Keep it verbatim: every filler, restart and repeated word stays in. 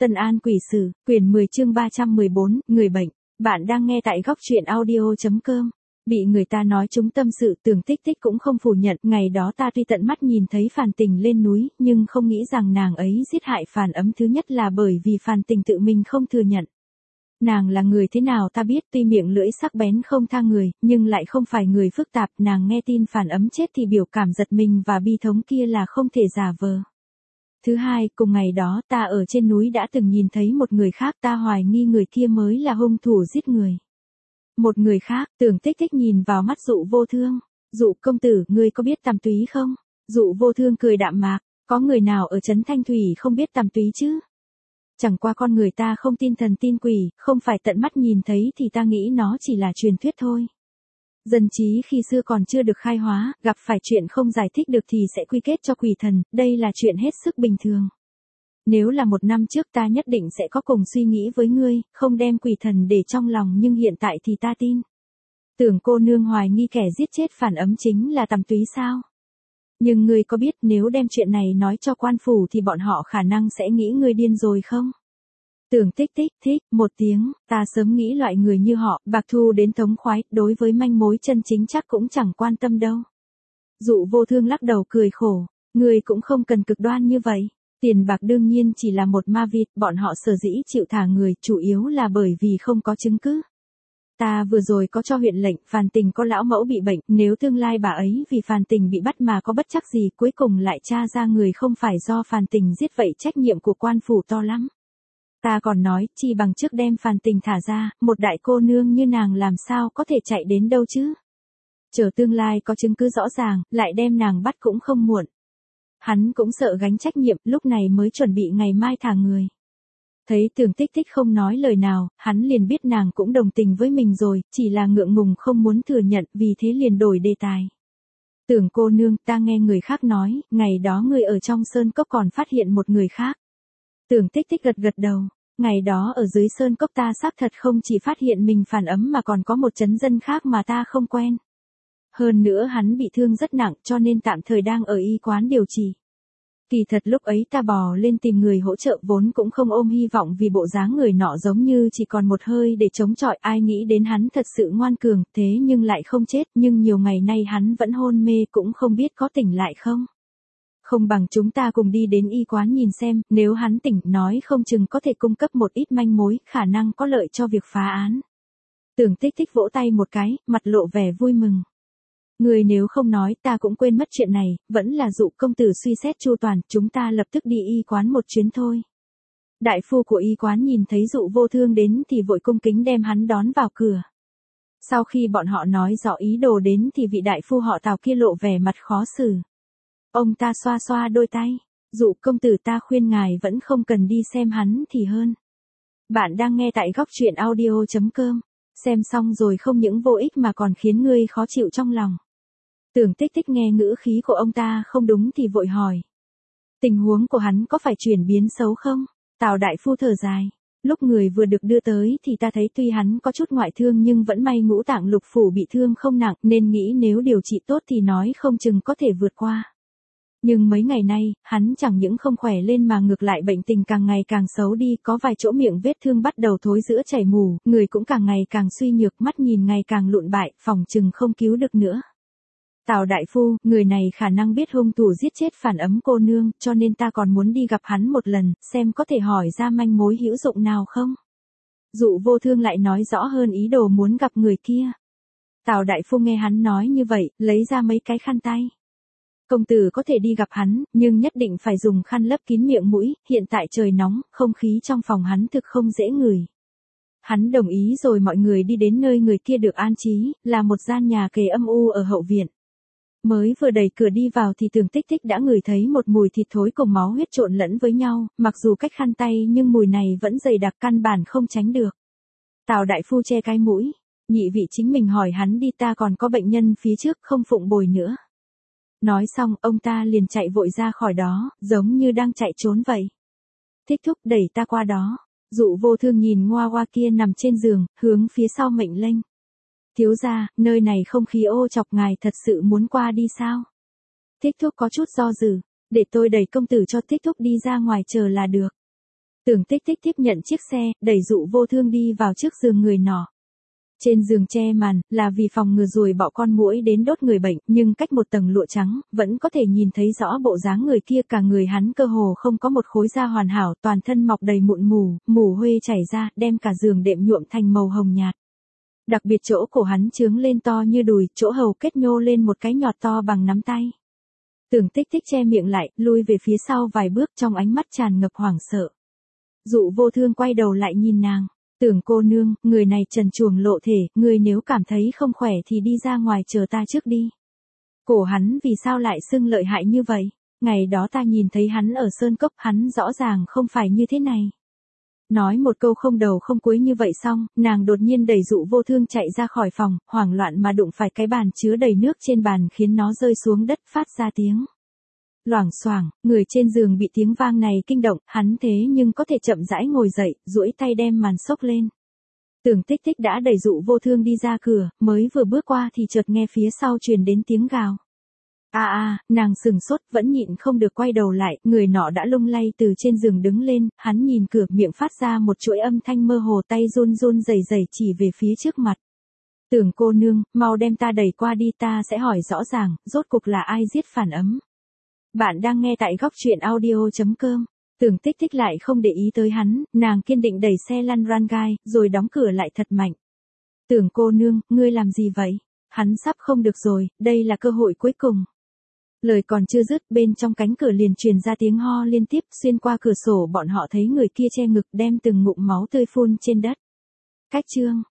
Tân An Quỷ Sử, quyển mười chương ba trăm mười bốn, người bệnh. Bạn đang nghe tại góc truyện audio chấm com. Bị người ta nói trúng tâm sự, Tưởng Tích Tích cũng không phủ nhận, ngày đó ta tuy tận mắt nhìn thấy Phàn Tình lên núi, nhưng không nghĩ rằng nàng ấy giết hại Phàn Ấm, thứ nhất là bởi vì Phàn Tình tự mình không thừa nhận. Nàng là người thế nào ta biết, tuy miệng lưỡi sắc bén không tha người, nhưng lại không phải người phức tạp, nàng nghe tin Phàn Ấm chết thì biểu cảm giật mình và bi thống kia là không thể giả vờ. Thứ hai, cùng ngày đó ta ở trên núi đã từng nhìn thấy một người khác, ta hoài nghi người kia mới là hung thủ giết người. Một người khác, Tưởng Tích Tích nhìn vào mắt Dụ Vô Thương. Dụ công tử, ngươi có biết tằm túy không? Dụ Vô Thương cười đạm mạc, có người nào ở trấn Thanh Thủy không biết tằm túy chứ? Chẳng qua con người ta không tin thần tin quỷ, không phải tận mắt nhìn thấy thì ta nghĩ nó chỉ là truyền thuyết thôi. Dân trí khi xưa còn chưa được khai hóa, gặp phải chuyện không giải thích được thì sẽ quy kết cho quỷ thần, đây là chuyện hết sức bình thường. Nếu là một năm trước ta nhất định sẽ có cùng suy nghĩ với ngươi, không đem quỷ thần để trong lòng, nhưng hiện tại thì ta tin. Tưởng cô nương hoài nghi kẻ giết chết Phàn Ấm chính là tằm túy sao? Nhưng ngươi có biết nếu đem chuyện này nói cho quan phủ thì bọn họ khả năng sẽ nghĩ ngươi điên rồi không? Tưởng Tích Tích thích một tiếng, ta sớm nghĩ loại người như họ, bạc thu đến thống khoái, đối với manh mối chân chính chắc cũng chẳng quan tâm đâu. Dụ Vô Thương lắc đầu cười khổ, người cũng không cần cực đoan như vậy. Tiền bạc đương nhiên chỉ là một ma vịt, bọn họ sở dĩ chịu thả người, chủ yếu là bởi vì không có chứng cứ. Ta vừa rồi có cho huyện lệnh, Phàn Tình có lão mẫu bị bệnh, nếu tương lai bà ấy vì Phàn Tình bị bắt mà có bất trắc gì, cuối cùng lại tra ra người không phải do Phàn Tình giết, vậy trách nhiệm của quan phủ to lắm. Ta còn nói, chi bằng trước đem Phàn Tình thả ra, một đại cô nương như nàng làm sao có thể chạy đến đâu chứ? Chờ tương lai có chứng cứ rõ ràng, lại đem nàng bắt cũng không muộn. Hắn cũng sợ gánh trách nhiệm, lúc này mới chuẩn bị ngày mai thả người. Thấy Tưởng Tích Tích không nói lời nào, hắn liền biết nàng cũng đồng tình với mình rồi, chỉ là ngượng ngùng không muốn thừa nhận, vì thế liền đổi đề tài. Tưởng cô nương, ta nghe người khác nói, ngày đó người ở trong sơn cốc còn phát hiện một người khác. Tưởng Tích Tích gật gật đầu, ngày đó ở dưới sơn cốc ta xác thật không chỉ phát hiện mình Phàn Ấm mà còn có một trấn dân khác mà ta không quen. Hơn nữa hắn bị thương rất nặng cho nên tạm thời đang ở y quán điều trị. Kỳ thật lúc ấy ta bò lên tìm người hỗ trợ vốn cũng không ôm hy vọng vì bộ dáng người nọ giống như chỉ còn một hơi để chống chọi, ai nghĩ đến hắn thật sự ngoan cường, thế nhưng lại không chết, nhưng nhiều ngày nay hắn vẫn hôn mê cũng không biết có tỉnh lại không. Không bằng chúng ta cùng đi đến y quán nhìn xem, nếu hắn tỉnh nói không chừng có thể cung cấp một ít manh mối, khả năng có lợi cho việc phá án. Tưởng Tích Tích vỗ tay một cái, mặt lộ vẻ vui mừng. Người nếu không nói ta cũng quên mất chuyện này, vẫn là Dụ công tử suy xét chu toàn, chúng ta lập tức đi y quán một chuyến thôi. Đại phu của y quán nhìn thấy Dụ Vô Thương đến thì vội cung kính đem hắn đón vào cửa. Sau khi bọn họ nói rõ ý đồ đến thì vị đại phu họ Tào kia lộ vẻ mặt khó xử. Ông ta xoa xoa đôi tay, Dụ công tử, ta khuyên ngài vẫn không cần đi xem hắn thì hơn. Bạn đang nghe tại góc truyện audio chấm com, xem xong rồi không những vô ích mà còn khiến ngươi khó chịu trong lòng. Tưởng Tích Tích nghe ngữ khí của ông ta không đúng thì vội hỏi. Tình huống của hắn có phải chuyển biến xấu không? Tào đại phu thở dài. Lúc người vừa được đưa tới thì ta thấy tuy hắn có chút ngoại thương nhưng vẫn may ngũ tạng lục phủ bị thương không nặng, nên nghĩ nếu điều trị tốt thì nói không chừng có thể vượt qua. Nhưng mấy ngày nay, hắn chẳng những không khỏe lên mà ngược lại bệnh tình càng ngày càng xấu đi, có vài chỗ miệng vết thương bắt đầu thối rữa chảy mù, người cũng càng ngày càng suy nhược, mắt nhìn ngày càng lụn bại, phòng chừng không cứu được nữa. Tào đại phu, người này khả năng biết hung thủ giết chết Phàn Ấm cô nương, cho nên ta còn muốn đi gặp hắn một lần, xem có thể hỏi ra manh mối hữu dụng nào không. Dụ Vô Thương lại nói rõ hơn ý đồ muốn gặp người kia. Tào đại phu nghe hắn nói như vậy, lấy ra mấy cái khăn tay. Công tử có thể đi gặp hắn, nhưng nhất định phải dùng khăn lấp kín miệng mũi, hiện tại trời nóng, không khí trong phòng hắn thực không dễ ngửi. Hắn đồng ý rồi mọi người đi đến nơi người kia được an trí, là một gian nhà kề âm u ở hậu viện. Mới vừa đẩy cửa đi vào thì Tưởng Tích Tích đã ngửi thấy một mùi thịt thối cùng máu huyết trộn lẫn với nhau, mặc dù cách khăn tay nhưng mùi này vẫn dày đặc, căn bản không tránh được. Tào đại phu che cái mũi, nhị vị chính mình hỏi hắn đi, ta còn có bệnh nhân phía trước không phụng bồi nữa. Nói xong ông ta liền chạy vội ra khỏi đó, giống như đang chạy trốn vậy. Thích thúc đẩy ta qua đó. Dụ Vô Thương nhìn ngoa ngoa kia nằm trên giường, hướng phía sau mệnh lệnh. Thiếu gia, nơi này không khí ô chọc, ngài thật sự muốn qua đi sao? Thích thúc có chút do dự, để tôi đẩy công tử cho Thích thúc đi ra ngoài chờ là được. Tưởng Tích Tích tiếp nhận chiếc xe, đẩy Dụ Vô Thương đi vào trước giường người nọ. Trên giường che màn, là vì phòng ngừa ruồi bọ con muỗi đến đốt người bệnh, nhưng cách một tầng lụa trắng, vẫn có thể nhìn thấy rõ bộ dáng người kia, cả người hắn cơ hồ không có một khối da hoàn hảo, toàn thân mọc đầy mụn mù, mù huê chảy ra, đem cả giường đệm nhuộm thành màu hồng nhạt. Đặc biệt chỗ cổ hắn trướng lên to như đùi, chỗ hầu kết nhô lên một cái nhọt to bằng nắm tay. Tưởng Tích Tích che miệng lại, lui về phía sau vài bước, trong ánh mắt tràn ngập hoảng sợ. Dụ Vô Thương quay đầu lại nhìn nàng. Tưởng cô nương, người này trần truồng lộ thể, người nếu cảm thấy không khỏe thì đi ra ngoài chờ ta trước đi. Cổ hắn vì sao lại sưng lợi hại như vậy? Ngày đó ta nhìn thấy hắn ở sơn cốc, hắn rõ ràng không phải như thế này. Nói một câu không đầu không cuối như vậy xong, nàng đột nhiên đẩy Dụ Vô Thương chạy ra khỏi phòng, hoảng loạn mà đụng phải cái bàn chứa đầy nước trên bàn khiến nó rơi xuống đất phát ra tiếng. Loảng xoảng, người trên giường bị tiếng vang này kinh động, hắn thế nhưng có thể chậm rãi ngồi dậy, duỗi tay đem màn xốc lên. Tưởng Tích Tích đã đẩy Dụ Vô Thương đi ra cửa, mới vừa bước qua thì chợt nghe phía sau truyền đến tiếng gào. A a, nàng sừng sốt, vẫn nhịn không được quay đầu lại, người nọ đã lung lay từ trên giường đứng lên, hắn nhìn cửa, miệng phát ra một chuỗi âm thanh mơ hồ, tay run run rẩy rẩy chỉ về phía trước mặt. Tưởng cô nương, mau đem ta đẩy qua đi, ta sẽ hỏi rõ ràng, rốt cuộc là ai giết Phản Ấm. Bạn đang nghe tại góc truyện audio chấm com. Tưởng Tích Tích lại không để ý tới hắn, nàng kiên định đẩy xe lăn ran gai, rồi đóng cửa lại thật mạnh. Tưởng cô nương, ngươi làm gì vậy? Hắn sắp không được rồi, đây là cơ hội cuối cùng. Lời còn chưa dứt, bên trong cánh cửa liền truyền ra tiếng ho liên tiếp, xuyên qua cửa sổ bọn họ thấy người kia che ngực đem từng ngụm máu tươi phun trên đất. Cách chương.